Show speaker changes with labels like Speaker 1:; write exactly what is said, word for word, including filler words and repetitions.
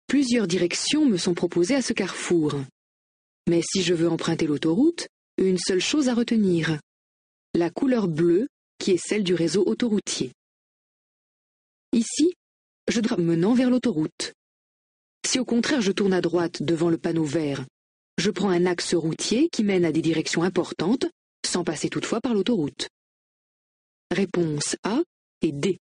Speaker 1: Plusieurs directions me sont proposées à ce carrefour. Mais si je veux emprunter l'autoroute, une seule chose à retenir: la couleur bleue qui est celle du réseau autoroutier. Ici, je dois menant vers l'autoroute. Si au contraire je tourne à droite devant le panneau vert, je prends un axe routier qui mène à des directions importantes, sans passer toutefois par l'autoroute. Réponse A et D.